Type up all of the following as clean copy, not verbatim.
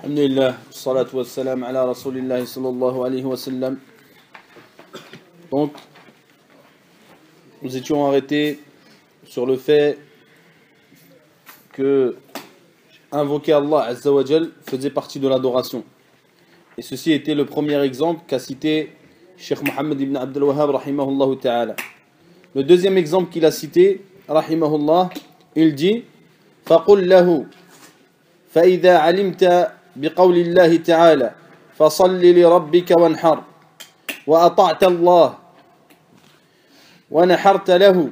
Alhamdulillah, salatu wassalam ala rasulillahi sallallahu alayhi wa sallam. Donc, nous étions arrêtés sur le fait que invoquer Allah Azza wa Jal faisait partie de l'adoration. Et ceci était le premier exemple qu'a cité Cheikh Mohammed ibn Abdul Wahhab rahimahullah ta'ala. Le deuxième exemple qu'il a cité, rahimahullah, il dit فَقُلْ لَهُ فَإِذَا عَلِمْتَ بقول الله تعالى فصل لربك وانحر وأطعت الله ونحرت له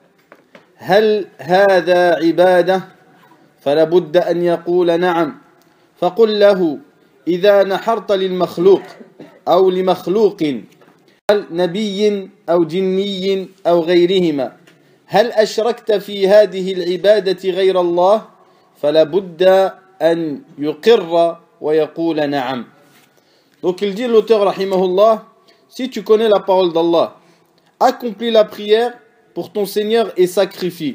هل هذا عبادة فلا بد أن يقول نعم فقل له إذا نحرت للمخلوق أو لمخلوق نبي أو جني أو غيرهما هل أشركت في هذه العبادة غير الله فلا بد أن يقر ويقول نعم. Donc il dit l'auteur rahimahullah, si tu connais la parole d'Allah, accomplis la prière pour ton Seigneur et sacrifie.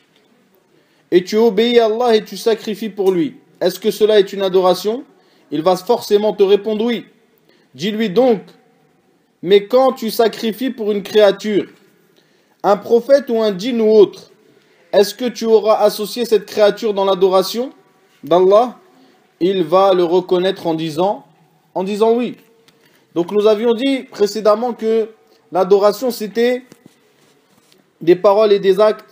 Et tu obéis à Allah et tu sacrifies pour lui. Est-ce que cela est une adoration? Il va forcément te répondre oui. Dis-lui donc, mais quand tu sacrifies pour une créature, un prophète ou un djinn ou autre, est-ce que tu auras associé cette créature dans l'adoration d'Allah? Il va le reconnaître en disant oui. Donc nous avions dit précédemment que l'adoration c'était des paroles et des actes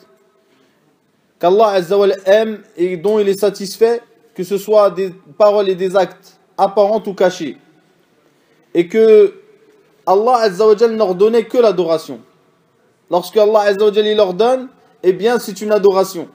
qu'Allah Azza wa Jalla aime et dont il est satisfait, que ce soit des paroles et des actes apparents ou cachés, et que Allah Azza wa Jalla n'ordonnait que l'adoration. Lorsque Allah Azza wa Jalla l'ordonne, eh bien c'est une adoration.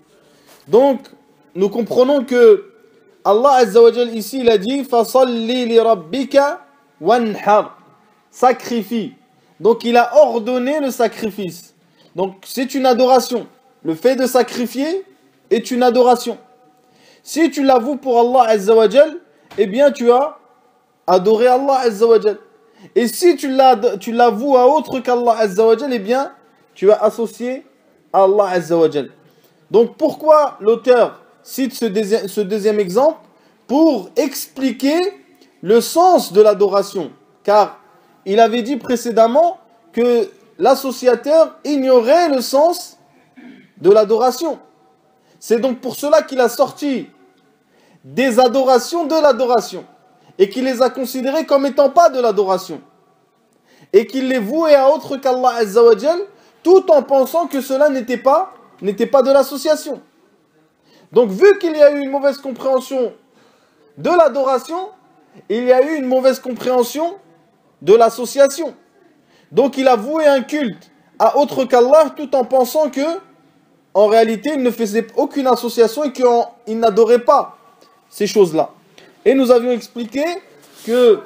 Donc nous comprenons que Allah Azza wa Jalla ici il a dit fasalli li rabbika wanhar, sacrifie. Donc il a ordonné le sacrifice. Donc c'est une adoration. Le fait de sacrifier est une adoration. Si tu l'avoues pour Allah Azza wa Jalla, eh bien tu as adoré Allah Azza wa Jalla. Et si tu l'avoues à autre qu'Allah Azza wa Jalla, eh bien tu as associé à Allah Azza wa Jalla. Donc pourquoi l'auteur cite ce deuxième exemple? Pour expliquer le sens de l'adoration. Car il avait dit précédemment que l'associateur ignorait le sens de l'adoration. C'est donc pour cela qu'il a sorti des adorations de l'adoration. Et qu'il les a considérées comme étant pas de l'adoration. Et qu'il les vouait à autre qu'Allah Azza wa Jal, tout en pensant que cela n'était pas de l'association. Donc vu qu'il y a eu une mauvaise compréhension de l'adoration, il y a eu une mauvaise compréhension de l'association. Donc il a voué un culte à autre qu'Allah tout en pensant que en réalité il ne faisait aucune association et qu'il n'adorait pas ces choses-là. Et nous avions expliqué que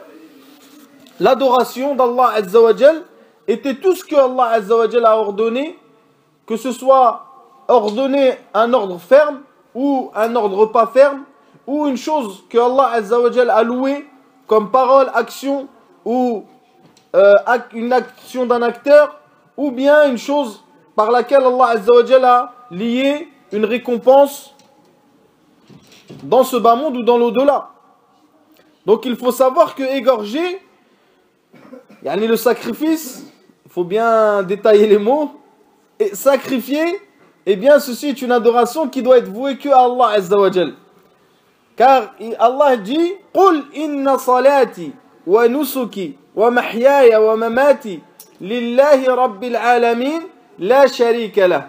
l'adoration d'Allah Azza wa Jal était tout ce que Allah Azza wa Jal a ordonné, que ce soit ordonné un ordre ferme ou un ordre pas ferme, ou une chose que Allah Azza wa Jal a louée comme parole, action, ou une action d'un acteur, ou bien une chose par laquelle Allah Azza wa Jal a lié une récompense dans ce bas monde ou dans l'au-delà. Donc il faut savoir que égorger, yani le sacrifice, il faut bien détailler les mots, et sacrifier, eh bien ceci est une adoration qui doit être vouée que à Allah Azza wa Jal. Car Allah dit قُلْ إِنَّ صَلَاتِي وَنُسُكِي وَمَحْيَايَ وَمَمَاتِي لِلَّهِ رَبِّ الْعَالَمِينَ لَا شَرِيكَ لَهُ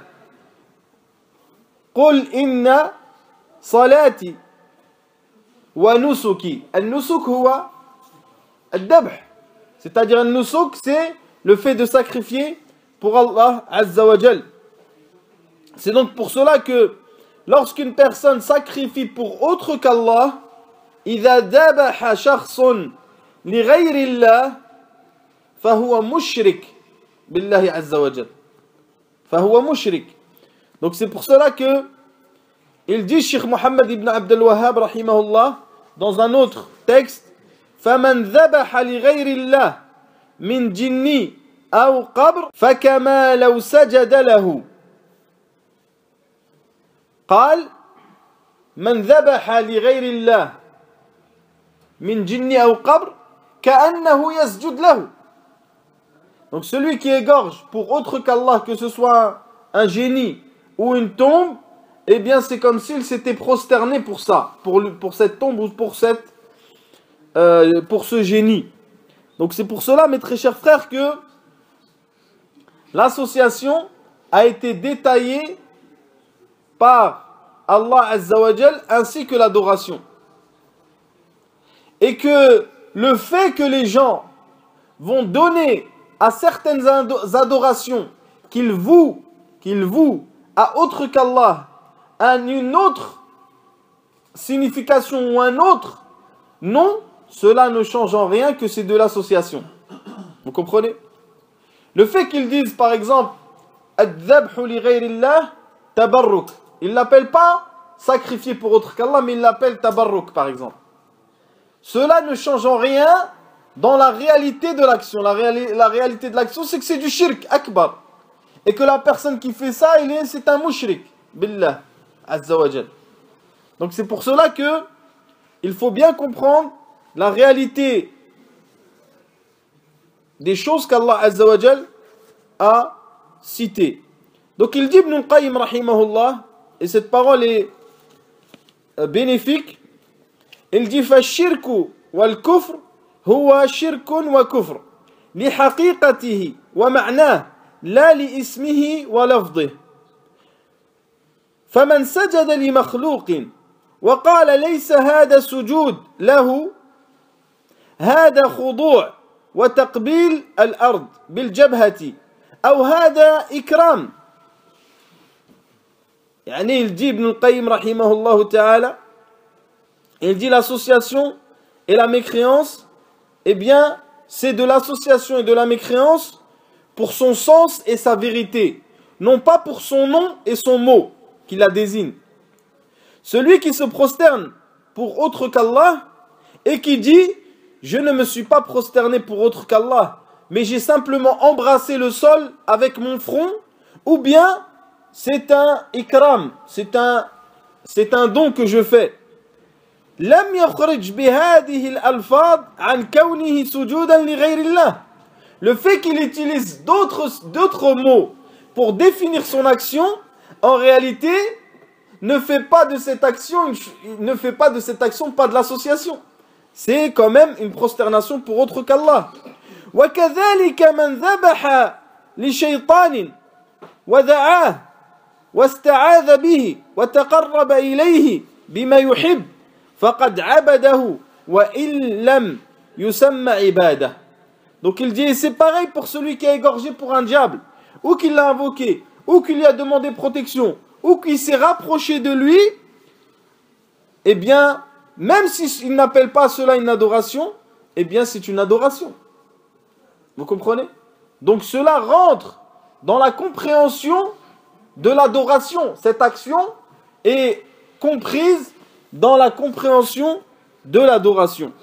قُلْ إِنَّ صَلَاتِي وَنُسُكِي. النُّسُك هو الذبح, c'est-à-dire un nusuk, c'est le fait de sacrifier pour Allah Azza wa Jal. C'est donc pour cela que lorsqu'une personne sacrifie pour autre qu'Allah, إذا ذبح شخص لغير الله فهو مشرك بالله عز وجل. فهو مشرك. Donc c'est pour cela que il dit Cheikh Mohammed ibn Abdul Wahhab rahimahullah dans un autre texte فمن ذبح لغير الله من جني أو قبر فكما لو سجد له. قال من ذبح لغير الله min jinni aw qabr ka'annahu yasjud lahu. Donc celui qui égorge pour autre qu'Allah, que ce soit un génie ou une tombe, eh bien c'est comme s'il s'était prosterné pour ça, pour cette tombe ou pour ce génie. Donc c'est pour cela, mes très chers frères, que l'association a été détaillée par Allah Azza wa Jal ainsi que l'adoration. Et que le fait que les gens vont donner à certaines adorations qu'ils vouent à autre qu'Allah une autre signification ou un autre nom, cela ne change en rien que c'est de l'association. Vous comprenez? Le fait qu'ils disent par exemple Ad-dhabhu li ghayrillah tabarruk, ils ne l'appellent pas sacrifier pour autre qu'Allah, mais ils l'appellent tabarruk par exemple. Cela ne change en rien dans la réalité de l'action. La réalité de l'action, c'est que c'est du shirk akbar. Et que la personne qui fait ça, c'est un mushrik. Billah Azza wa Jal. Donc c'est pour cela que il faut bien comprendre la réalité des choses qu'Allah Azza wa Jal a citées. Donc il dit Ibn al-Qayyim rahimahullah, et cette parole est bénéfique, il dit فَالشِّرْكُ وَالْكُفْرُ هُوَ شِرْكٌ وَكُفْرٌ لِحَقِيقَتِهِ وَمَعْنَاهِ لَا لِإِسْمِهِ وَلَفْظِهِ فَمَنْ سَجَدَ لِمَخْلُوقٍ وَقَالَ لَيْسَ هَذَا سُجُودٌ لَهُ هَذَا خُضُوعٌ وَتَقْبِيلُ الْأَرْضِ بِالْجَبْهَةِ أو هذا إكرام. يعني il dit Ibn al-Qayyim rahimahullah ta'ala, il dit l'association et la mécréance, eh bien c'est de l'association et de la mécréance pour son sens et sa vérité, non pas pour son nom et son mot qui la désigne. Celui qui se prosterne pour autre qu'Allah et qui dit je ne me suis pas prosterné pour autre qu'Allah, mais j'ai simplement embrassé le sol avec mon front, ou bien c'est un ikram, c'est un don que je fais. لم يخرج بهذه الألفاظ عن كونه سجودا لغير الله. Le fait qu'il utilise d'autres mots pour définir son action, en réalité, ne fait pas de cette action pas de l'association. C'est quand même une prosternation pour autre qu'Allah. وكذلك من ذبح لشيطان ودعاه واستعاذ به وتقرب إليه بما يحب فقد عبده وإن لم يسمى عبادة. Donc il dit c'est pareil pour celui qui a égorgé pour un diable, ou qui l'a invoqué, ou qui lui a demandé protection, ou qui s'est rapproché de lui, eh bien même s'il n'appelle pas cela une adoration, eh bien c'est une adoration. Vous comprenez? Donc cela rentre dans la compréhension de l'adoration. Cette action est comprise dans la compréhension de l'adoration.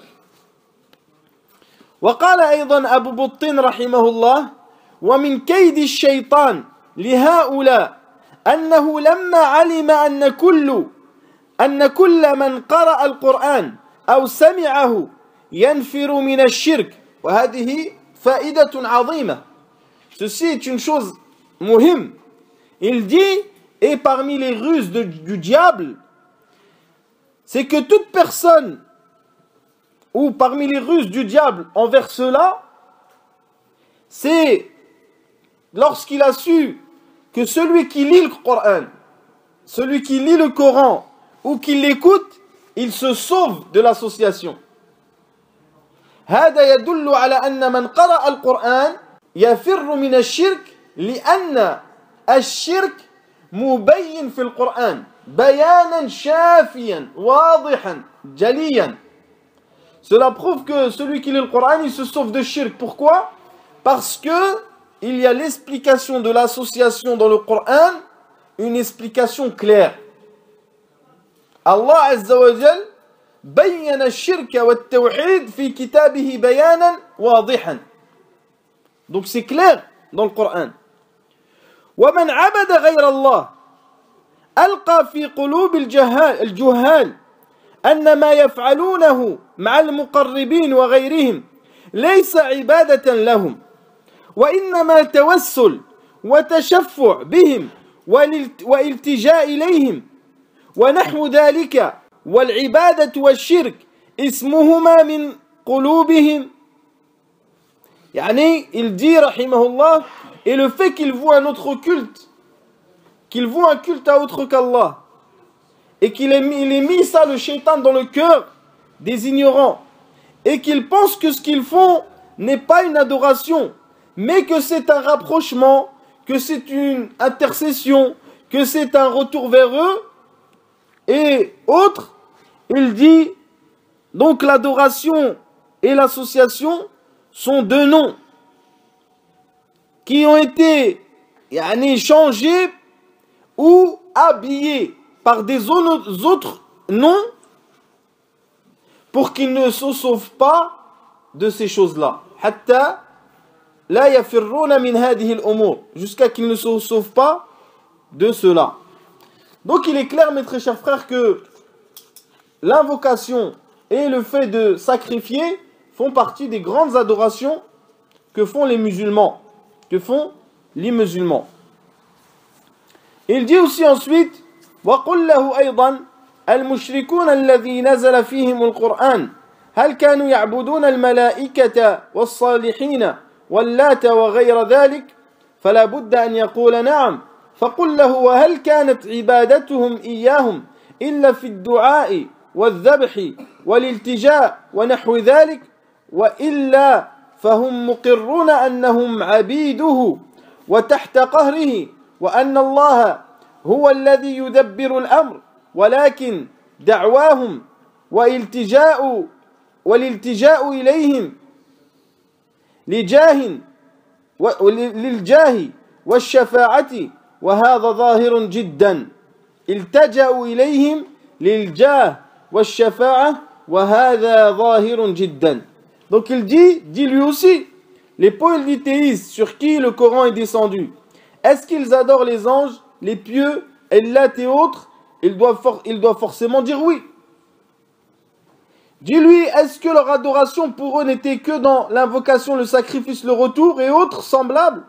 وقال أيضا أبو بطين رحمه الله ومن كيد الشيطان لهؤلاء أنه لما علم أن كل من قرأ القرآن أو سمعه ينفر من الشرك وهذه فائدة عظيمة. Ceci est une chose muhim. Il dit, et parmi les ruses du diable, c'est que toute personne, ou parmi les ruses du diable envers cela, c'est lorsqu'il a su que celui qui lit le Coran, celui qui lit le Coran, ou qui l'écoute, il se sauve de l'association. هذا يدل على أن من قرأ القرآن يفر من الشرك لأن الشرك مبين في القرآن بيانا شافيا واضحا جليا. Cela prouve que celui qui lit le Coran, il se sauve de shirk. Pourquoi? Parce que il y a l'explication de l'association dans le Coran, une explication claire. Allah Azza wa Jal بين الشرك والتوحيد في كتابه بيانا واضحا. Donc c'est clair dans le Coran. ومن عبد غير الله ألقى في قلوب الجهال أن ما يفعلونه مع المقربين وغيرهم ليس عبادة لهم وإنما توسل وتشفع بهم والالتجاء إليهم ونحو ذلك والعبادة والشرك اسمهما من قلوبهم. يعني il dit rahimahullah, et le fait qu'il voue un autre culte, qu'il voue un culte à autre qu'Allah, et qu'il ait mis ça, le shaitan, dans le cœur des ignorants, et qu'ils pensent que ce qu'ils font n'est pas une adoration, mais que c'est un rapprochement, que c'est une intercession, que c'est un retour vers eux, et autres, il dit, donc l'adoration et l'association sont deux noms qui ont été changés ou habillés par des autres noms pour qu'ils ne se sauvent pas de ces choses-là. Jusqu'à qu'ils ne se sauvent pas de cela. Donc il est clair, mes très chers frères, que l'invocation et le fait de sacrifier font partie des grandes adorations que font les musulmans. Il dit aussi ensuite, وَقُلْ لَهُ أَيْضًا الْمُشْرِكُونَ الَّذِي نَزَلَ فِيهِمُ الْقُرْآنِ هَلْ كَانُوا يَعْبُدُونَ الْمَلَائِكَةَ وَالصَّالِحِينَ وَاللَّاتَ وَغَيْرَ ذَلِكَ فَلَا بُدَّ أَنْ يَقُولَ نَعَمْ فَقُلْ لَهُ وَهَلْ كَانَتْ عِبَادَتُهُمْ إِيَّاهُمْ إِلَّا فِي الدُّعَاءِ والذبح والالتجاء ونحو ذلك وإلا فهم مقرون أنهم عبيده وتحت قهره وأن الله هو الذي يدبر الأمر ولكن دعواهم والالتجاء إليهم للجاه والشفاعة وهذا ظاهر جدا التجأوا إليهم للجاه والشفاعة وهذا ظاهر جدا. Donc il dit lui aussi, les polythéistes sur qui le Coran est descendu, est-ce qu'ils adorent les anges, les pieux, Ellat et autres? Ils doivent forcément dire oui. Dis-lui, est-ce que leur adoration pour eux n'était que dans l'invocation, le sacrifice, le retour et autres semblables?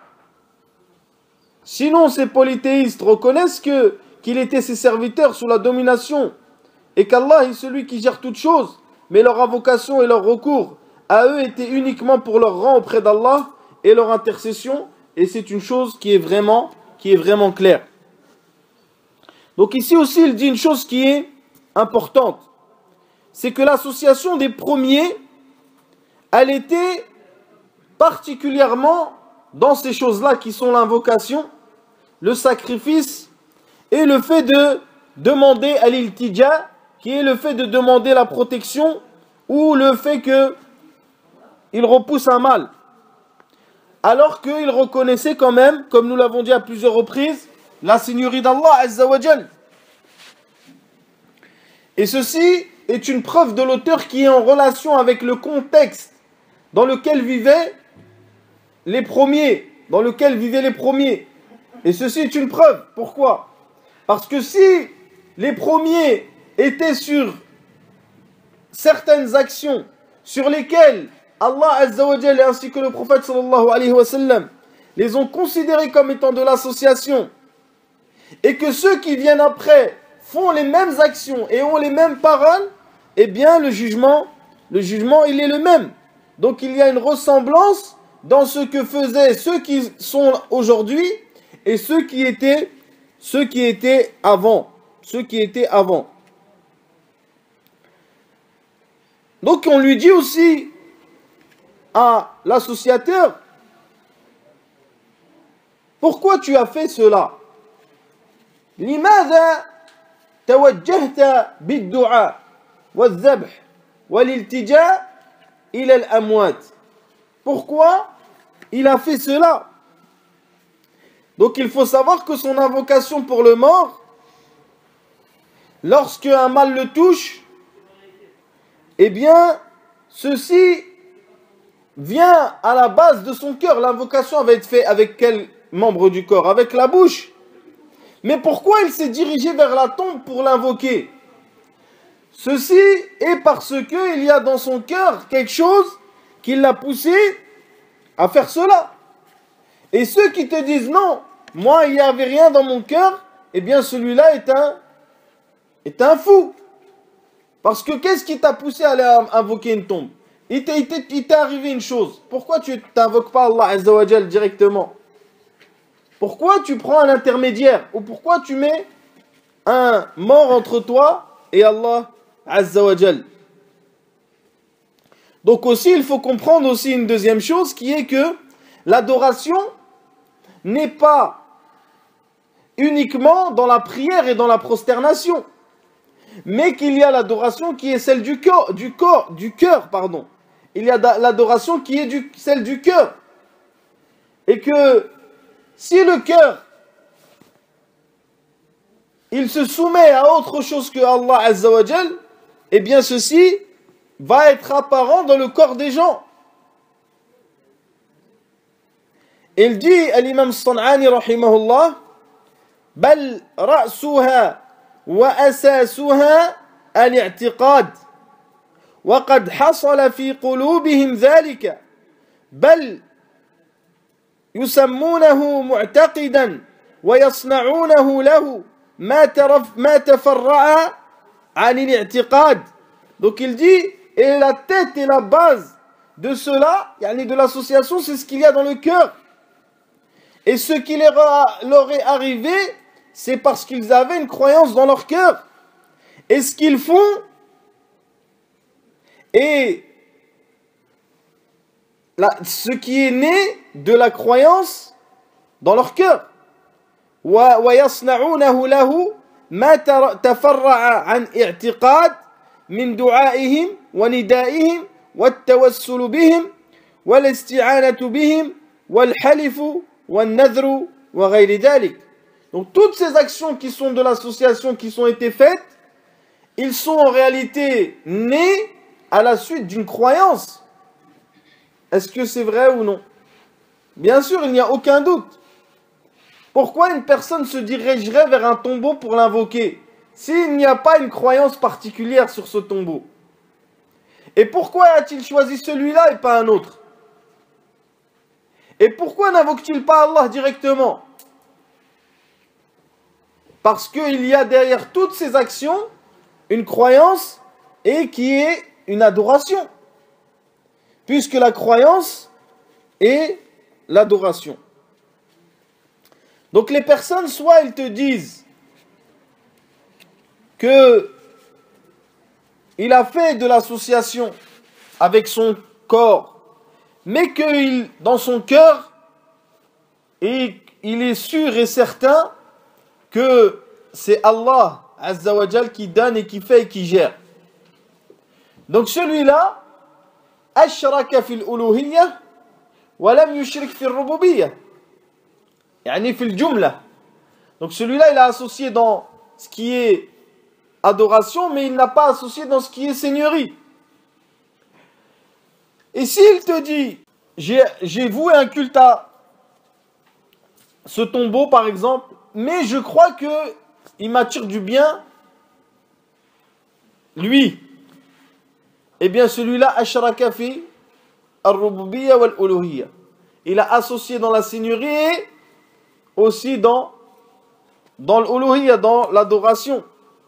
Sinon ces polythéistes reconnaissent qu'il était ses serviteurs sous la domination et qu'Allah est celui qui gère toutes choses, mais leur invocation et leur recours à eux étaient uniquement pour leur rang auprès d'Allah et leur intercession, et c'est une chose qui est vraiment claire. Donc ici aussi il dit une chose qui est importante, c'est que l'association des premiers, elle était particulièrement dans ces choses-là qui sont l'invocation, le sacrifice et le fait de demander à l'iltija, qui est le fait de demander la protection ou le fait qu'il repousse un mal. Alors qu'il reconnaissait quand même, comme nous l'avons dit à plusieurs reprises, la seigneurie d'Allah Azza wa Jal. Et ceci est une preuve de l'auteur qui est en relation avec le contexte dans lequel vivaient les premiers. Et ceci est une preuve. Pourquoi? Parce que si les premiers étaient sur certaines actions sur lesquelles Allah Azza wa Jalla ainsi que le prophète sallallahu alayhi wa sallam les ont considérés comme étant de l'association, et que ceux qui viennent après font les mêmes actions et ont les mêmes paroles, eh bien le jugement il est le même. Donc il y a une ressemblance dans ce que faisaient ceux qui sont aujourd'hui et ceux qui étaient avant. Donc on lui dit aussi à l'associateur, pourquoi tu as fait cela? لماذا توجهت بالدعاء والذبح والالتجاء إلى الأموات? Pourquoi il a fait cela? Donc il faut savoir que son invocation pour le mort, lorsque un mal le touche, eh bien ceci vient à la base de son cœur. L'invocation va être faite avec quel membre du corps? Avec la bouche. Mais pourquoi il s'est dirigé vers la tombe pour l'invoquer? ceci est parce qu'il y a dans son cœur quelque chose qui l'a poussé à faire cela. Et ceux qui te disent non, moi il n'y avait rien dans mon cœur, eh bien celui-là est un fou. Parce que qu'est-ce qui t'a poussé à aller invoquer une tombe? Il t'est arrivé une chose. Pourquoi tu n'invoques pas Allah Azza wa Jal directement? Pourquoi tu prends un intermédiaire? Ou pourquoi tu mets un mort entre toi et Allah Azza wa Jal? Donc aussi, il faut comprendre aussi une deuxième chose qui est que l'adoration n'est pas uniquement dans la prière et dans la prosternation, mais qu'il y a l'adoration qui est celle du cœur, pardon. Il y a l'adoration qui est celle du cœur. Et que si le cœur, il se soumet à autre chose que Allah Azza wa Jal, eh bien ceci va être apparent dans le corps des gens. Il dit à l'imam San'ani rahimahullah, bal ra'suha wa asasuha al-i'tiqad wa qad hasala fi qulubihim dhalika bal yusammunahu mu'taqidan wa yasna'unahu lahu ma tafarra'a 'an al-i'tiqad. Donc il dit, et la tête et la base de cela, yani de l'association, c'est ce qu'il y a dans le cœur. Et ce qui leur est arrivé, c'est parce qu'ils avaient une croyance dans leur cœur. Et ce qu'ils font est ce qui est né de la croyance dans leur cœur. وَيَصْنَعُونَهُ لَهُ مَا تَفَرَّعَ عَنْ اِعْتِقَادٍ من دعائهم وندائهم والتوسل بهم والاستعانة بهم والحلف والنذر وغير ذلك. Donc toutes ces actions qui sont de l'association, qui ont été faites, ils sont en réalité nés à la suite d'une croyance. Est-ce que c'est vrai ou non? Bien sûr, il n'y a aucun doute. Pourquoi une personne se dirigerait vers un tombeau pour l'invoquer s'il n'y a pas une croyance particulière sur ce tombeau? Et pourquoi a-t-il choisi celui-là et pas un autre? Et pourquoi n'invoque-t-il pas Allah directement? Parce qu'il y a derrière toutes ces actions une croyance et qui est une adoration. Puisque la croyance est l'adoration. Donc les personnes, soit ils te disent que il a fait de l'association avec son corps, mais que dans son cœur, il est sûr et certain que c'est Allah Azza wa Jal qui donne et qui fait et qui gère. Donc celui-là, ashraka fil uluhiyya wa lam yushrik fil rububiyya. Yani fil jumla. Donc celui-là, il a associé dans ce qui est adoration, mais il n'a pas associé dans ce qui est seigneurie. Et s'il te dit, j'ai voué un culte à ce tombeau par exemple, mais je crois que il m'attire du bien, lui, eh bien celui-là, ashraka fi ar-rububiyya wal-uluhiyya. Il a associé dans la seigneurie et aussi dans l'uluhiyya, dans l'adoration.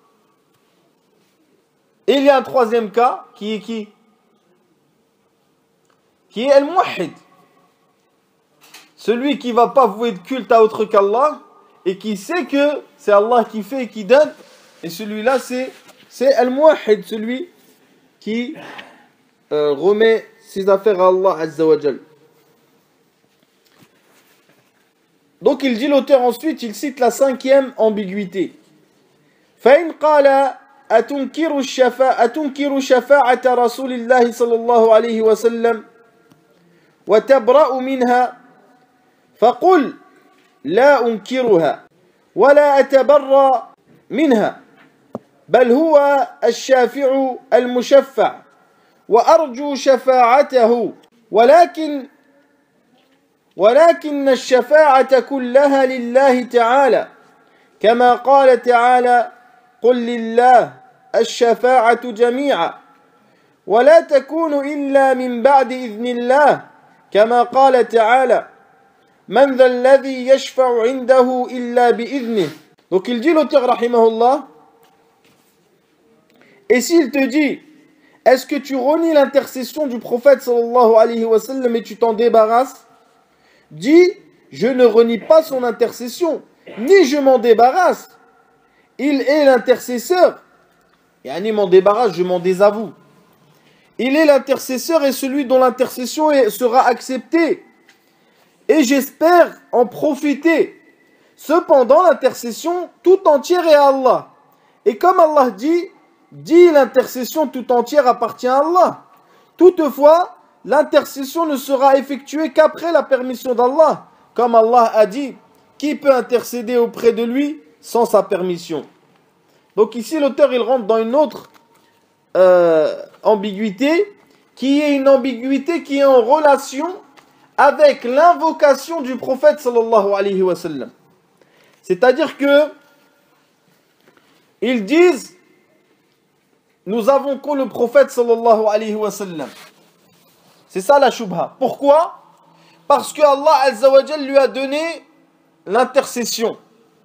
Et il y a un troisième cas qui est qui? Qui est al-muwahhid. Celui qui ne va pas vouer de culte à autre qu'Allah et qui sait que c'est Allah qui fait et qui donne. Et celui-là, c'est al-muwahhid, celui qui remet ses affaires à Allah Azza wa Jal. Donc il dit l'auteur ensuite, il cite la cinquième ambiguïté. فَإِنْ قَالَ أتنكر شفاعة رسول الله صلى الله عليه وسلم وتبرأ منها فقل لا أنكرها ولا أتبرأ منها بل هو الشافع المشفع وأرجو شفاعته ولكن الشفاعة كلها لله تعالى كما قال تعالى قل لله الشفاعة جميعا ولا تكون إلا من بعد إذن الله كما قال تعالى من ذا الذي يشفع عنده إلا بإذنه. Donc il dit l'auteur rahimahullah, et s'il te dit est-ce que tu renies l'intercession du prophète sallallahu alayhi wa sallam et tu t'en débarrasses, dis je ne renie pas son intercession ni je m'en débarrasse, il est l'intercesseur, yani m'en débarrasse, je m'en désavoue, il est l'intercesseur et celui dont l'intercession sera acceptée et j'espère en profiter. Cependant l'intercession tout entière est à Allah, et comme Allah dit l'intercession tout entière appartient à Allah. Toutefois, l'intercession ne sera effectuée qu'après la permission d'Allah. Comme Allah a dit, qui peut intercéder auprès de lui sans sa permission? Donc ici, l'auteur, il rentre dans une autre ambiguïté, qui est une ambiguïté qui est en relation avec l'invocation du prophète sallallahu alayhi wa sallam. C'est-à-dire que ils disent nous avons qu'au le prophète sallallahu alayhi wa sallam. C'est ça la shubha. Pourquoi? Parce que Allah azza wa jal lui a donné l'intercession.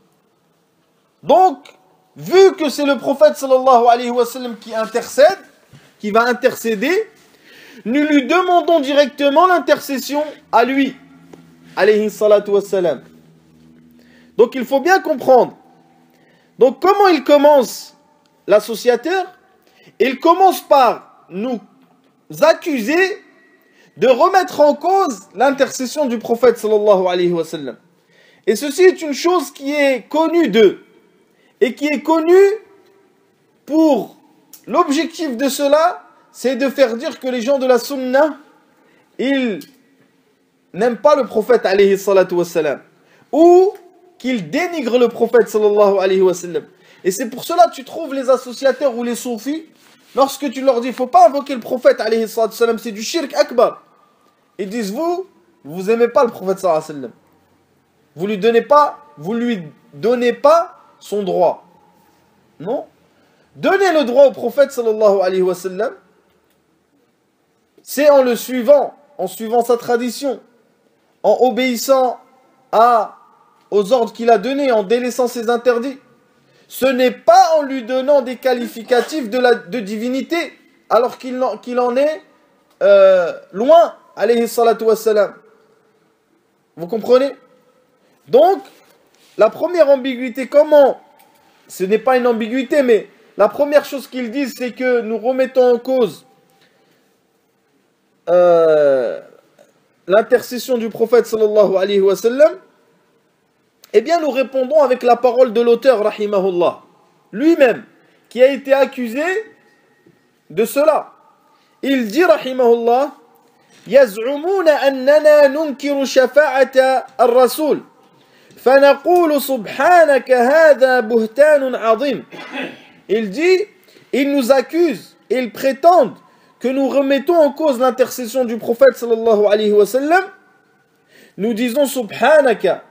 Donc, vu que c'est le prophète sallallahu alayhi wa sallam qui intercède, qui va intercéder, nous lui demandons directement l'intercession à lui, alayhi salatu wa salam. Donc il faut bien comprendre. Donc comment il commence l'associateur? Il commence par nous accuser de remettre en cause l'intercession du prophète sallallahu alayhi wa sallam. Et ceci est une chose qui est connue d'eux. Et qui est connue pour l'objectif de cela, c'est de faire dire que les gens de la sunna, ils n'aiment pas le prophète alayhi salatu wa salam. Ou qu'ils dénigrent le prophète sallallahu alayhi wa sallam. Et c'est pour cela que tu trouves les associateurs ou les soufis, lorsque tu leur dis, il ne faut pas invoquer le prophète, alayhi sallam, c'est du shirk akbar. Ils disent, vous n'aimez pas le prophète, sallallahu alayhi wa sallam. Vous lui donnez pas son droit. Non. Donner le droit au prophète, sallallahu alayhi wa sallam, c'est en le suivant sa tradition, en obéissant aux ordres qu'il a donnés, en délaissant ses interdits. Ce n'est pas en lui donnant des qualificatifs de divinité, alors qu'il en est loin, alayhi salatu wassalam. Vous comprenez? Donc, la première ambiguïté, ce n'est pas une ambiguïté, mais la première chose qu'ils disent, c'est que nous remettons en cause l'intercession du prophète sallallahu alayhi wa sallam. Eh bien, nous répondons avec la parole de l'auteur, rahimahullah, lui-même, qui a été accusé de cela. Il dit, rahimahullah, يزعمون أننا ننكر شفاعة الرسول فنقول سبحانك هذا بهتان عظيم. Il dit, ils nous accusent, ils prétendent que nous remettons en cause l'intercession du prophète sallallahu alayhi wa sallam. Nous disons subhanaka.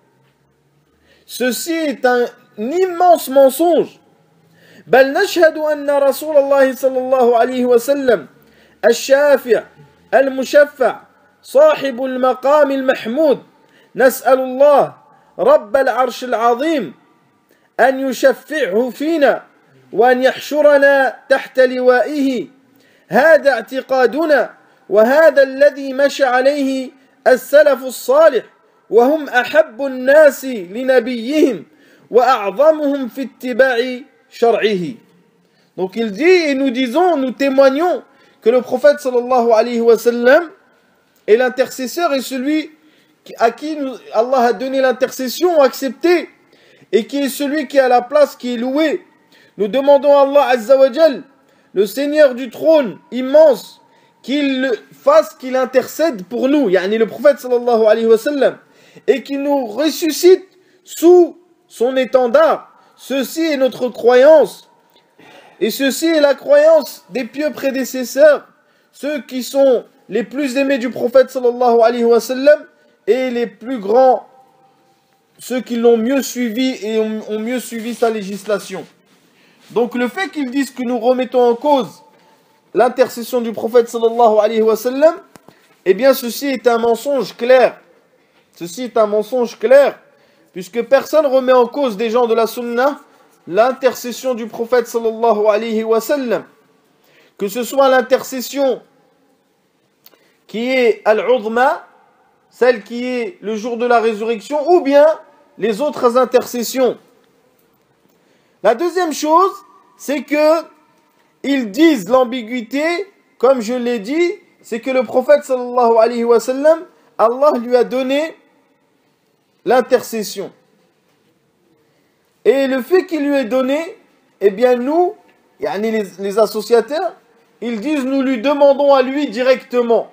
Ceci est un immense mensonge. بل نشهد أن رسول الله صلى الله عليه وسلم الشافع المشفع صاحب المقام المحمود نسأل الله رب العرش العظيم أن يشفعه فينا وأن يحشرنا تحت لوائه. هذا اعتقادنا وهذا الذي مشى عليه السلف الصالح وهم أحب الناس لنبيهم وأعظمهم في اتباع شرعه. Donc il dit, et nous témoignons que le prophète sallallahu alayhi wa sallam est l'intercesseur et celui à qui Allah a donné l'intercession, accepté, et qui est celui qui a la place, qui est loué. Nous demandons à Allah azza wa jal, le Seigneur du trône immense, qu'il fasse, qu'il intercède pour nous, yani le prophète sallallahu alayhi wa sallam, et qu'il nous ressuscite sous son étendard. Ceci est notre croyance, et ceci est la croyance des pieux prédécesseurs, ceux qui sont les plus aimés du prophète sallallahu alayhi wa sallam, et les plus grands, ceux qui l'ont mieux suivi et ont mieux suivi sa législation. Donc le fait qu'ils disent que nous remettons en cause l'intercession du prophète sallallahu alayhi wa sallam, eh bien ceci est un mensonge clair. Ceci est un mensonge clair, puisque personne remet en cause des gens de la sunna l'intercession du prophète sallallahu alayhi wa sallam. Que ce soit l'intercession qui est al-udma, celle qui est le jour de la résurrection, ou bien les autres intercessions. La deuxième chose, c'est que ils disent l'ambiguïté, comme je l'ai dit, c'est que le prophète sallallahu alayhi wa sallam, Allah lui a donné l'intercession. Et le fait qu'il lui ait donné, eh bien nous, les associateurs, ils disent nous lui demandons à lui directement.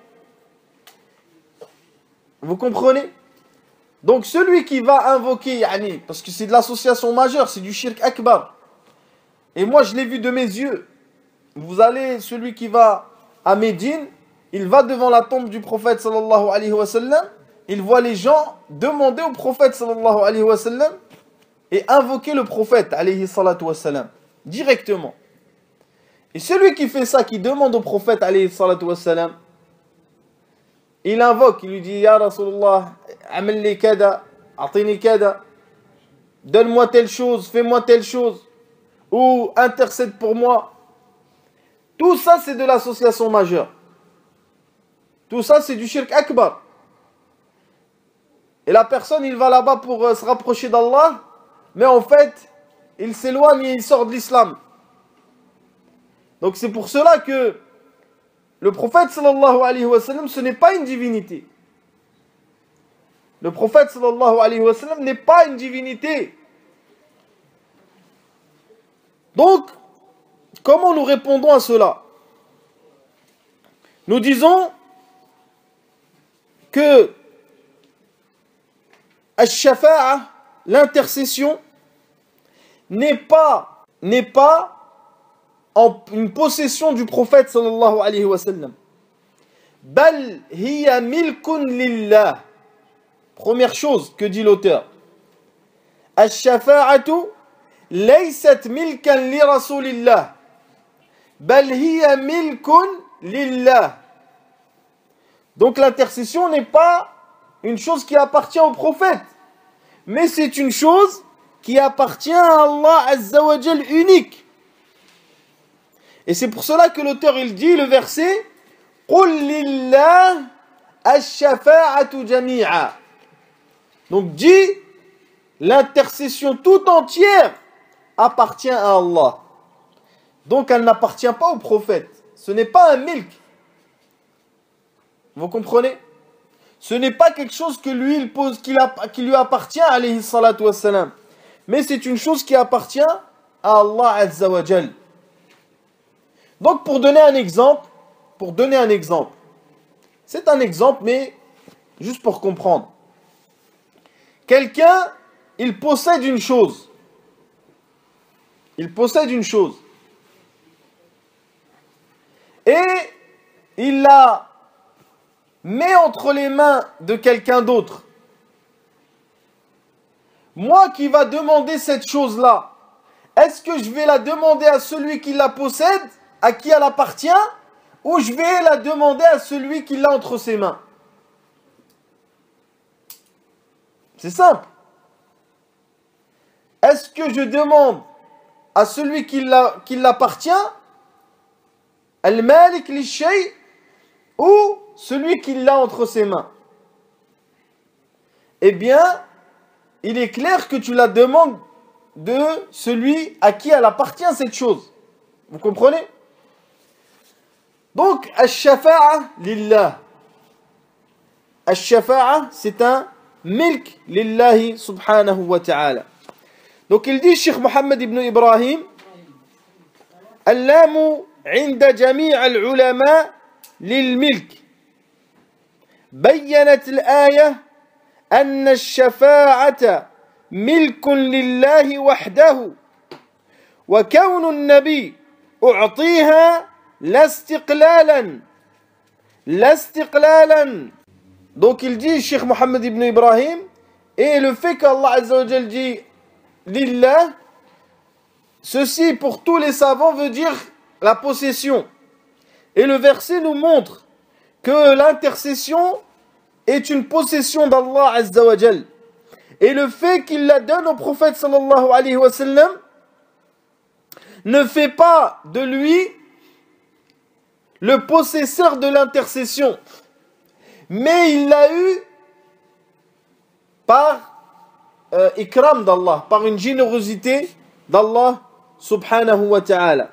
Vous comprenez? Donc celui qui va invoquer, parce que c'est de l'association majeure, c'est du shirk akbar. Et moi je l'ai vu de mes yeux. Vous allez, celui qui va à Médine, il va devant la tombe du prophète sallallahu alayhi wa sallam, il voit les gens demander au prophète sallallahu alayhi wa sallam et invoquer le prophète alayhi salatu wa sallam directement. Et celui qui fait ça, qui demande au prophète alayhi salatu wa sallam, il invoque, il lui dit Ya Rasulullah, amalli kada, atini kada, donne-moi telle chose, fais-moi telle chose, ou intercède pour moi. Tout ça c'est de l'association majeure. Tout ça c'est du shirk akbar. Et la personne il va là-bas pour se rapprocher d'Allah, mais en fait il s'éloigne et il sort de l'islam. Donc c'est pour cela que le prophète sallallahu alayhi wa sallam, ce n'est pas une divinité. Le prophète sallallahu alayhi wa sallam n'est pas une divinité. Donc, comment nous répondons à cela? Nous disons que al-shafa'a, l'intercession, n'est pas en une possession du prophète sallallahu alayhi wa sallam. Bal hiya milkun lillah. Première chose que dit l'auteur. Al-shafa'atu laysat milkan li rasulillah. Bal hiya milkun lillah. Donc l'intercession n'est pas une chose qui appartient au prophète, mais c'est une chose qui appartient à Allah Azza wa Jal unique. Et c'est pour cela que l'auteur il dit le verset Qul lillah ash-shafa'atu jami'a. Donc dit l'intercession tout entière appartient à Allah. Donc elle n'appartient pas au prophète. Ce n'est pas un milk. Vous comprenez? Ce n'est pas quelque chose que lui il pose, qui lui appartient alayhi salatu wassalam. Mais c'est une chose qui appartient à Allah Azza wa Jal. Donc pour donner un exemple, c'est un exemple mais juste pour comprendre. Quelqu'un, il possède une chose. Et il la met entre les mains de quelqu'un d'autre. Moi qui va demander cette chose-là, est-ce que je vais la demander à celui qui la possède, à qui elle appartient, ou je vais la demander à celui qui l'a entre ses mains? C'est simple. Est-ce que je demande à celui qui l'appartient, al-malik li-shay, ou celui qui l'a entre ses mains? Eh bien, il est clair que tu la demandes de celui à qui elle appartient cette chose. Vous comprenez? Donc, al-shafa'a lillah. Al-shafa'a, c'est un milk lillahi subhanahu wa ta'ala. Donc il dit, Cheikh Mohammed ibn Ibrahim, Al-lamu inda jami' al-ulama lil-milk. بيّنت الآية أن الشفاعة ملك لله وحده وكون النبي أعطيها لا استقلالا. Donc il dit, Cheikh Mohammed ibn Ibrahim, et le fait qu'Allah Azza wa Jal dit Lillah, Ceci, pour tous les savants, veut dire la possession. Et le verset nous montre que l'intercession est une possession d'Allah Azza wa Jal. Et le fait qu'il la donne au prophète sallallahu alayhi wa sallam ne fait pas de lui le possesseur de l'intercession. Mais il l'a eu par ikram d'Allah, par une générosité d'Allah subhanahu wa ta'ala.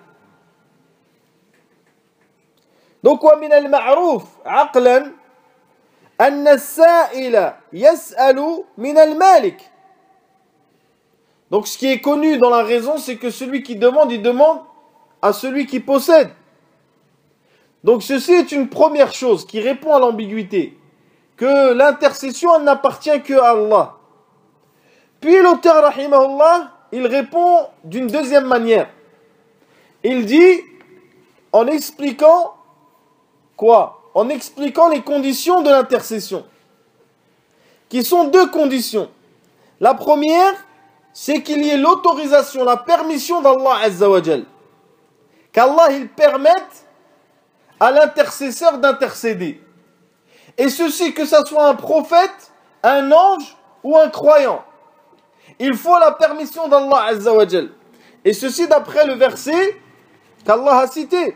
Donc, ومن المعروف عقلا أن السائل يسأل من المالك. Donc, ce qui est connu dans la raison, c'est que celui qui demande, il demande à celui qui possède. Donc, ceci est une première chose qui répond à l'ambiguïté, que l'intercession n'appartient que à Allah. Puis l'auteur, rahimahullah, il répond d'une deuxième manière. Il dit, en expliquant quoi? En expliquant les conditions de l'intercession, qui sont deux conditions. La première, c'est qu'il y ait l'autorisation, la permission d'Allah Azza wa Jal. Qu'Allah, il permette à l'intercesseur d'intercéder. Et ceci, que ce soit un prophète, un ange ou un croyant. Il faut la permission d'Allah Azza wa Jal. Et ceci d'après le verset qu'Allah a cité.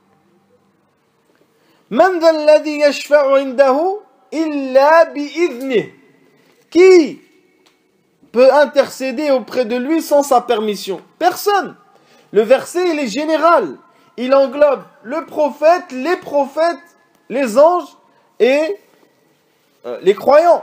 Man dha alladhi yashfa'u 'indahu illa bi'idhnih. Qui peut intercéder auprès de lui sans sa permission? Personne. Le verset, il est général. Il englobe le prophète, les anges et les croyants.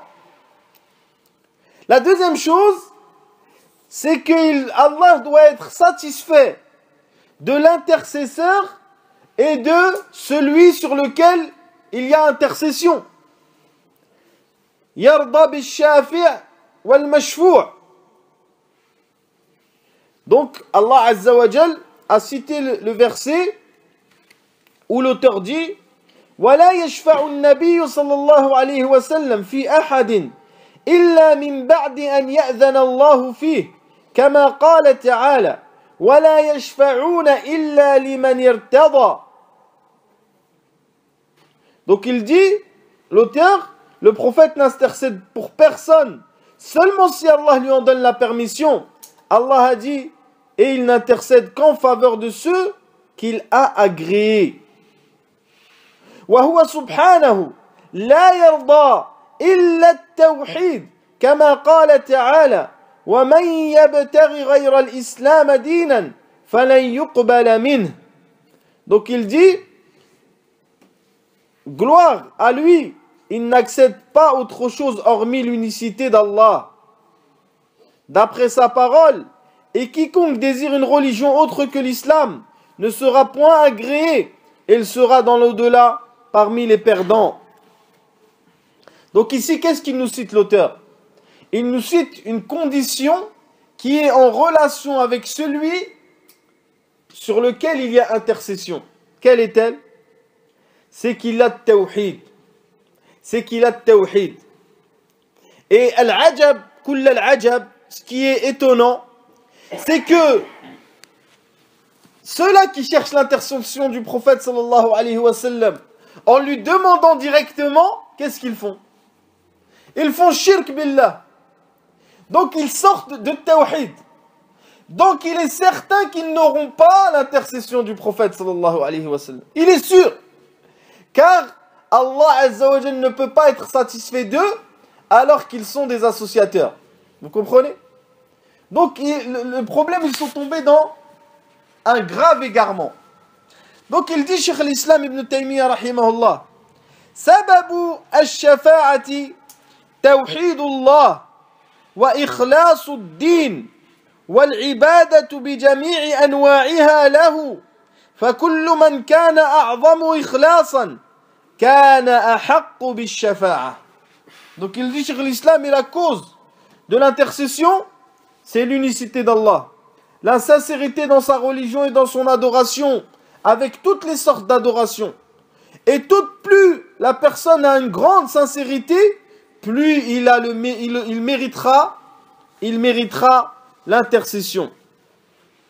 La deuxième chose, c'est qu'Allah doit être satisfait de l'intercesseur et de celui sur lequel il y a intercession. Yarda bish-shafi' wal-mashfu'. Donc Allah Azza wa Jal a cité le verset où l'auteur dit وَلَا يَشْفَعُ النَّبِيُّ صلى الله عليه وسلم في أحد إلا من بعد أن يأذن الله فيه كما قال تعالى وَلَا يَشْفَعُونَ إِلَّا لِمَنْ ارْتَضَى. Donc il dit, l'auteur, le prophète n'intercède pour personne, seulement si Allah lui en donne la permission. Allah a dit, et il n'intercède qu'en faveur de ceux qu'il a agréés. وهو سبحانه لا يرضى إلا التوحيد كما قال تعالى ومن يبتغ غير الإسلام دينا فلن يقبل منه. Donc il dit, gloire à lui, il n'accède pas autre chose hormis l'unicité d'Allah. D'après sa parole, et quiconque désire une religion autre que l'islam ne sera point agréé, et il sera dans l'au-delà parmi les perdants. Donc ici, qu'est-ce qu'il nous cite l'auteur? Il nous cite une condition qui est en relation avec celui sur lequel il y a intercession. Quelle est-elle? C'est qu'il a tawhid. C'est qu'il a tawhid. Et al-ajab, kull al-ajab, ce qui est étonnant, c'est que ceux-là qui cherchent l'intercession du prophète sallallahu alayhi wa sallam, en lui demandant directement, qu'est-ce qu'ils font? Ils font shirk billah. Donc ils sortent de tawhid. Donc il est certain qu'ils n'auront pas l'intercession du prophète sallallahu alayhi wa sallam. Il est sûr. Car Allah Azza wa Jalla ne peut pas être satisfait d'eux alors qu'ils sont des associateurs. Vous comprenez? Donc le problème, ils sont tombés dans un grave égarement. Donc il dit, Cheikh al-Islam ibn Taymiyyah rahimahullah, sababu al-shafa'ati tawhidullah wa ikhlasu ad-din wal-ibadatu bi jami'i anwa'iha lahu فكل من كان أعظم إخلاصا كان أحق بالشفاعة. Donc il dit, Cheikh l'Islam, et la cause de l'intercession, c'est l'unicité d'Allah, la sincérité dans sa religion et dans son adoration, avec toutes les sortes d'adoration. Et plus la personne a une grande sincérité, plus il méritera l'intercession.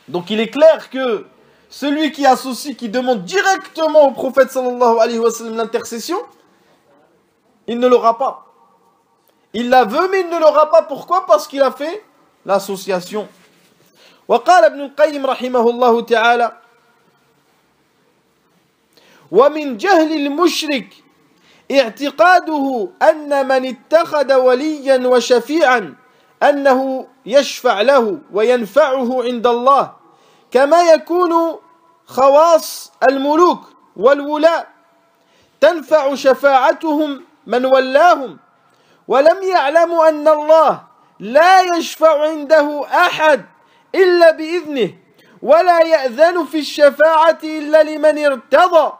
Donc il est clair que celui qui associe, qui demande directement au prophète sallallahu alayhi wa sallam l'intercession, il ne l'aura pas. Il la veut, mais il ne l'aura pas. Pourquoi? Parce qu'il a fait l'association. وقال ابن القيم رحمه الله تعالى: ومن جهل المشرك اعتقاده أن من اتخذ وليا وشفيعا أنه يشفع له وينفعه عند الله، كما يكون خواص الملوك والولاة تنفع شفاعتهم من ولاهم، ولم يعلموا أن الله لا يشفع عنده أحد إلا بإذنه، ولا يأذن في الشفاعة إلا لمن ارتضى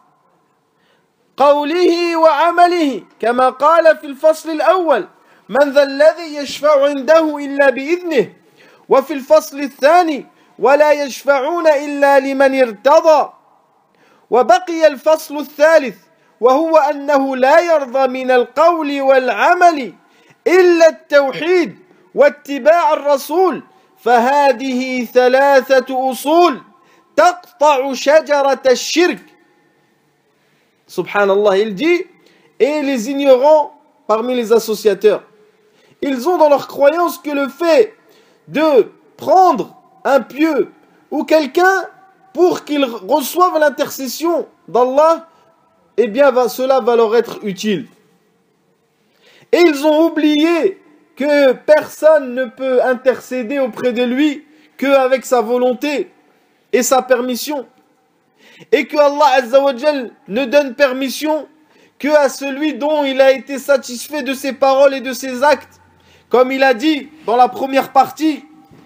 قوله وعمله، كما قال في الفصل الأول: من ذا الذي يشفع عنده إلا بإذنه، وفي الفصل الثاني: ولا يشفعون إلا لمن ارتضى. وبقي الفصل الثالث وهو أنه لا يرضى من القول والعمل إلا التوحيد واتباع الرسول، فهذه ثلاثة أصول تقطع شجرة الشرك. Subhanallah, il dit, et les ignorants parmi les associateurs, ils ont dans leur croyance que le fait de prendre un pieux ou quelqu'un pour qu'il reçoive l'intercession d'Allah, eh bien cela va leur être utile. Et ils ont oublié que personne ne peut intercéder auprès de lui qu'avec sa volonté et sa permission. Et que Allah Azza wa Jal ne donne permission qu'à celui dont il a été satisfait de ses paroles et de ses actes. Comme il a dit dans la première partie,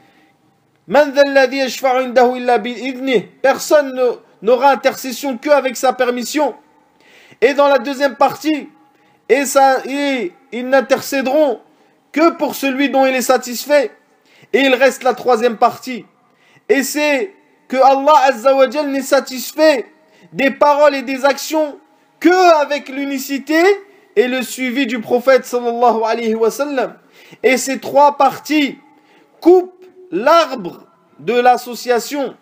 personne n'aura intercession qu'avec sa permission. Et dans la deuxième partie, ils n'intercéderont que pour celui dont il est satisfait. Et il reste la troisième partie. Et c'est que Allah Azza wa Jal n'est satisfait des paroles et des actions que avec l'unicité et le suivi du prophète sallallahu alayhi wa sallam. Et ces trois parties coupent l'arbre de l'association.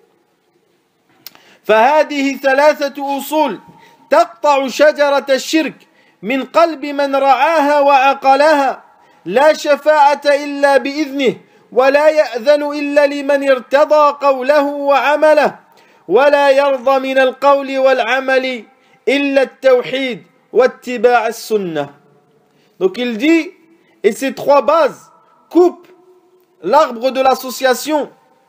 فهذه ثلاثة أصول تقطع شجرة الشرك من قلب من رعاها وعقلها، لا شفاعة إلا بإذنه، ولا يأذن إلا لمن ارتضى قوله وعمله، ولا يرضى من القول والعمل إلا التوحيد واتباع السنة. Donc il dit, et ces trois bases coupent l'arbre de l'association.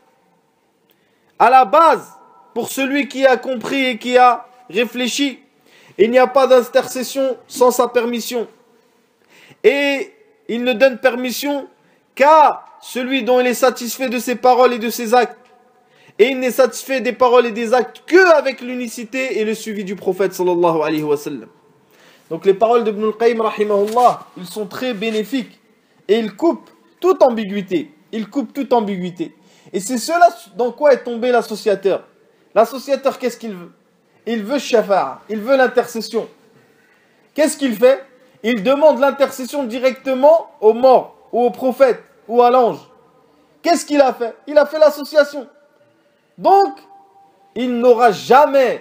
À la base, pour celui qui a compris et qui a réfléchi, il n'y a pas d'intercession sans sa permission. Et il ne donne permission qu'à celui dont il est satisfait de ses paroles et de ses actes. Et il n'est satisfait des paroles et des actes qu'avec l'unicité et le suivi du prophète sallallahu alayhi wa sallam. Donc les paroles d'Ibn al-Qayyim rahimahullah, ils sont très bénéfiques et ils coupent toute ambiguïté. Ils coupent toute ambiguïté. Et c'est cela dans quoi est tombé l'associateur. L'associateur, qu'est-ce qu'il veut? Il veut shafa'a, il veut l'intercession. Qu'est-ce qu'il fait? Il demande l'intercession directement aux morts, ou au prophète, ou à l'ange. Qu'est-ce qu'il a fait? Il a fait l'association. Donc, il n'aura jamais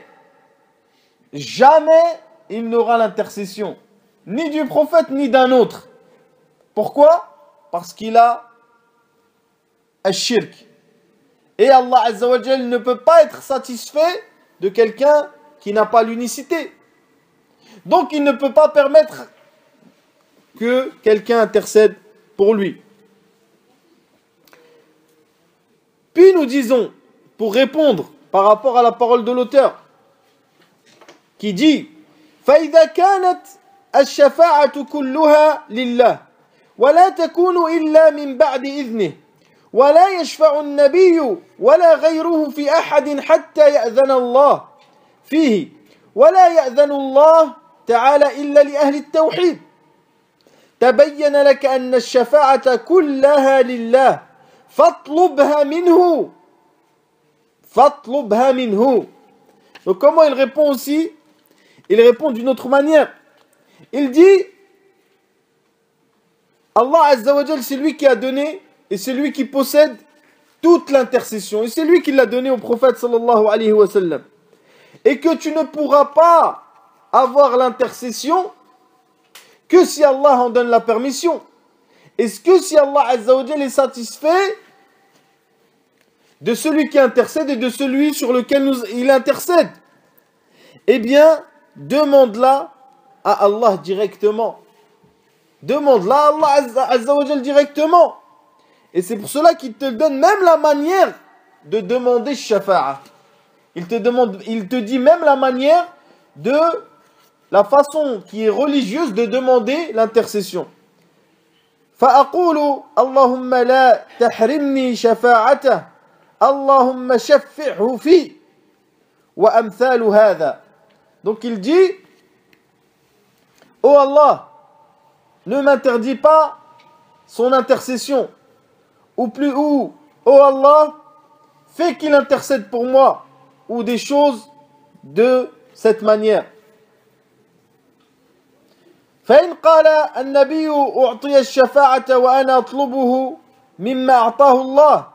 il n'aura l'intercession, ni du prophète, ni d'un autre. Pourquoi? Parce qu'il a al-shirk. Et Allah Azza wa Jal ne peut pas être satisfait de quelqu'un qui n'a pas l'unicité. Donc il ne peut pas permettre que quelqu'un intercède pour lui. Puis nous disons, pour répondre par rapport à la parole de l'auteur, qui dit فَإِذَا كَانَتْ الشَّفَاعَةُ كُلُّهَا لِلَّهِ وَلَا تَكُونُ إِلَّا مِنْ بَعْدِ إِذْنِهِ ولا يشفع النبي ولا غيره في أحد حتى يأذن الله فيه ولا يأذن الله تعالى إلا لأهل التوحيد تبين لك أن الشفاعة كلها لله فاطلبها منه. Donc comment il répond aussi? Il répond d'une autre manière. Il dit Allah Azza wa Jal, c'est lui qui a donné et c'est lui qui possède toute l'intercession. Et c'est lui qui l'a donné au prophète sallallahu alayhi wa sallam. Et que tu ne pourras pas avoir l'intercession que si Allah en donne la permission. Est-ce que si Allah Azza wa Jal est satisfait de celui qui intercède et de celui sur lequel il intercède? Eh bien, demande-la à Allah directement. Demande-la à Allah Azza wa Jal directement. Et c'est pour cela qu'il te donne même la manière de demander shafa'a. Il te dit même la manière de la façon qui est religieuse de demander l'intercession. فأقول اللهم لا تحرمني شفاعته اللهم شفعه في وأمثال هذا. Donc il dit, oh Allah, ne m'interdis pas son intercession. Ou oh Allah, fais qu'il intercède pour moi. Ou des choses de cette manière. فإن قال النبي أعطي الشفاعة وأنا أطلبه مما أعطاه الله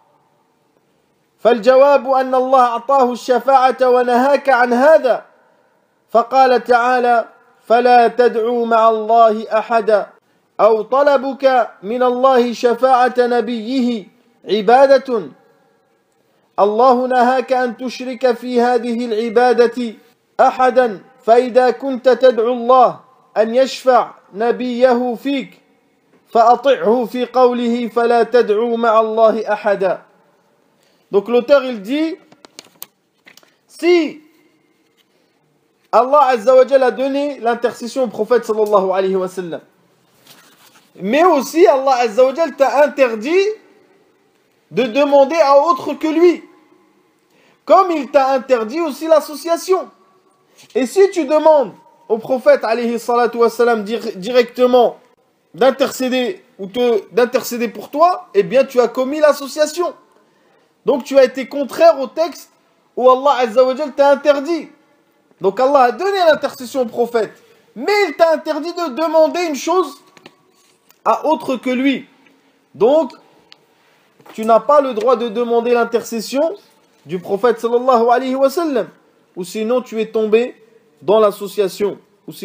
فالجواب أن الله أعطاه الشفاعة ونهاك عن هذا فقال تعالى فلا تدعوا مع الله أحدا أو طلبك من الله شفاعة نبيه عبادة الله نهاك أن تشرك في هذه العبادة أحدا فإذا كنت تدعو الله أن يشفع نبيه فيك فأطعه في قوله فلا تدعوا مع الله أحدا. Donc l'auteur il dit, si Allah Azza wa Jalla a donné l'intercession au prophète sallallahu alayhi wa sallam, mais aussi Allah Azza wa Jalla t'a interdit de demander à autre que lui, comme il t'a interdit aussi l'association. Et si tu demandes au prophète alayhi salatu wa sallam directement d'intercéder d'intercéder pour toi, eh bien tu as commis l'association. Donc tu as été contraire au texte où Allah Azza wa Jal t'a interdit. Donc Allah a donné l'intercession au prophète, mais il t'a interdit de demander une chose à autre que lui. Donc tu n'as pas le droit de demander l'intercession du prophète sallallahu alayhi wa sallam, ou sinon tu es tombé dans l'association.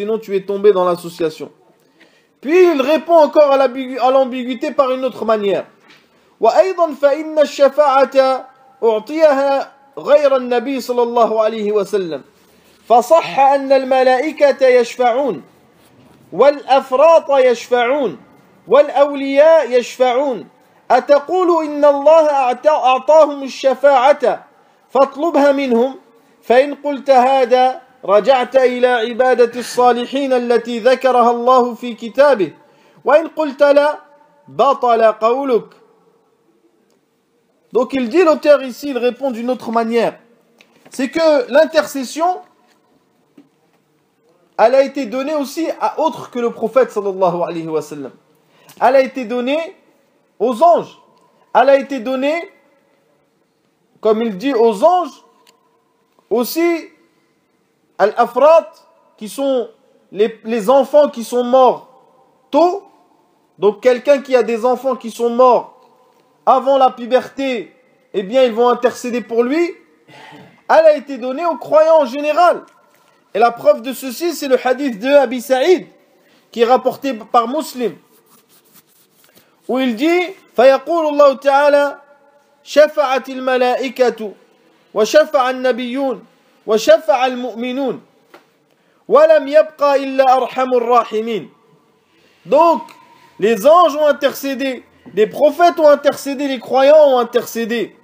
Puis il répond encore à l'ambiguïté par une autre manière. وأيضا فإن الشفاعة أعطيها غير النبي صلى الله عليه وسلم فصح أن الملائكة يشفعون والأفراط يشفعون والأولياء يشفعون أتقول إن الله أعطاهم الشفاعة فاطلبها منهم فإن قلت هذا رجعت إلى عبادة الصالحين التي ذكرها الله في كتابه وإن قلت لا بطل قولك. Donc il dit, l'auteur ici, il répond d'une autre manière. C'est que l'intercession, elle a été donnée aussi à autre que le prophète sallallahu alayhi wa sallam. Elle a été donnée aux anges. Elle a été donnée, comme il dit, aux anges, aussi al-afrat, qui sont les enfants qui sont morts tôt. Donc quelqu'un qui a des enfants qui sont morts avant la puberté, eh bien ils vont intercéder pour lui. Elle a été donnée aux croyants en général. Et la preuve de ceci, c'est le hadith de Abi Saïd, qui est rapporté par Muslim, où il dit فَيَقُولُ اللَّهُ تَعَالَى شَفَعَتِ الْمَلَائِكَةُ وَشَفَعَ النَّبِيُّونَ وَشَفَعَ الْمُؤْمِنُونَ وَلَمْ يَبْقَى إِلَّا أَرْحَمُ الرَّاحِمِينَ. Donc, les anges ont intercédé, les prophètes ont intercédé, les croyants ont intercédé.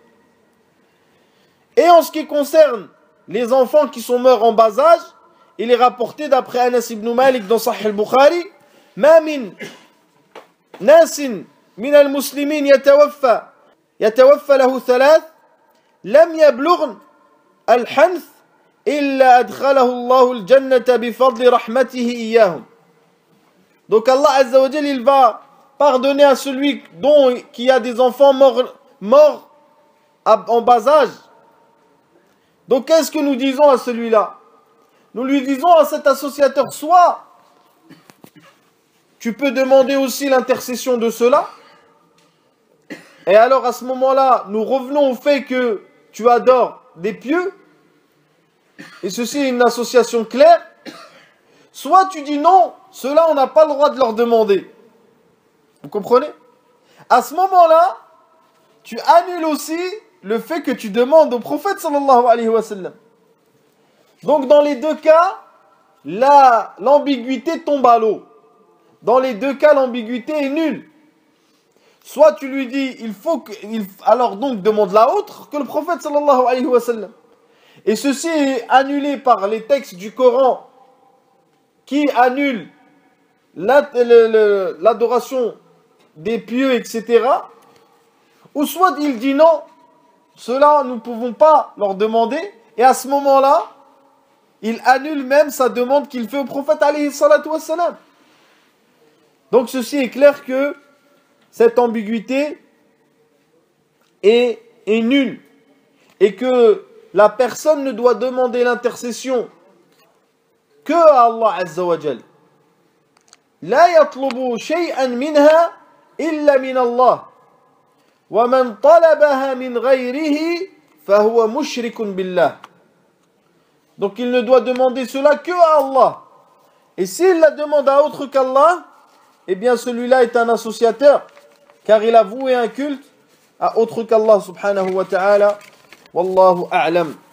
Et en ce qui concerne les enfants qui sont morts en bas âge, il est rapporté d'après Anas ibn Malik dans Sahih al-Bukhari, ما من ناس من المسلمين يتوفى له ثلاث لم يبلغن الحنث إلا أدخله الله الجنة بفضل رحمته إياهم. Donc Allah Azza wa Jal, il va pardonner à celui qui a des enfants morts en bas âge. Donc qu'est-ce que nous disons à celui-là? Nous lui disons à cet associateur, soit tu peux demander aussi l'intercession de ceux-là, Et alors à ce moment-là, nous revenons au fait que tu adores des pieux, et ceci est une association claire, soit tu dis non, ceux-là on n'a pas le droit de leur demander. Vous comprenez? À ce moment-là, tu annules aussi le fait que tu demandes au prophète sallallahu alayhi wa sallam. Donc dans les deux cas, l'ambiguïté tombe à l'eau. Dans les deux cas, l'ambiguïté est nulle. Soit tu lui dis, alors donc demande la autre que le prophète sallallahu alayhi wa sallam. Et ceci est annulé par les textes du Coran qui annulent l'adoration des pieux, etc. Ou soit il dit non, cela nous ne pouvons pas leur demander. Et à ce moment-là, il annule même sa demande qu'il fait au prophète alayhi salatu wassalam. Donc ceci est clair que cette ambiguïté est nulle. Et que la personne ne doit demander l'intercession que à Allah Azza wa Jal. La yatlubu shay'an minha illa min Allah. Wa man talabaha min ghayrihi fahuwa mushrikun billah. Donc il ne doit demander cela que à Allah. Et s'il la demande à autre qu'Allah, eh bien celui-là est un associateur, car il a voué un culte à autre qu'Allah subhanahu wa ta'ala. Wallahu a'lam.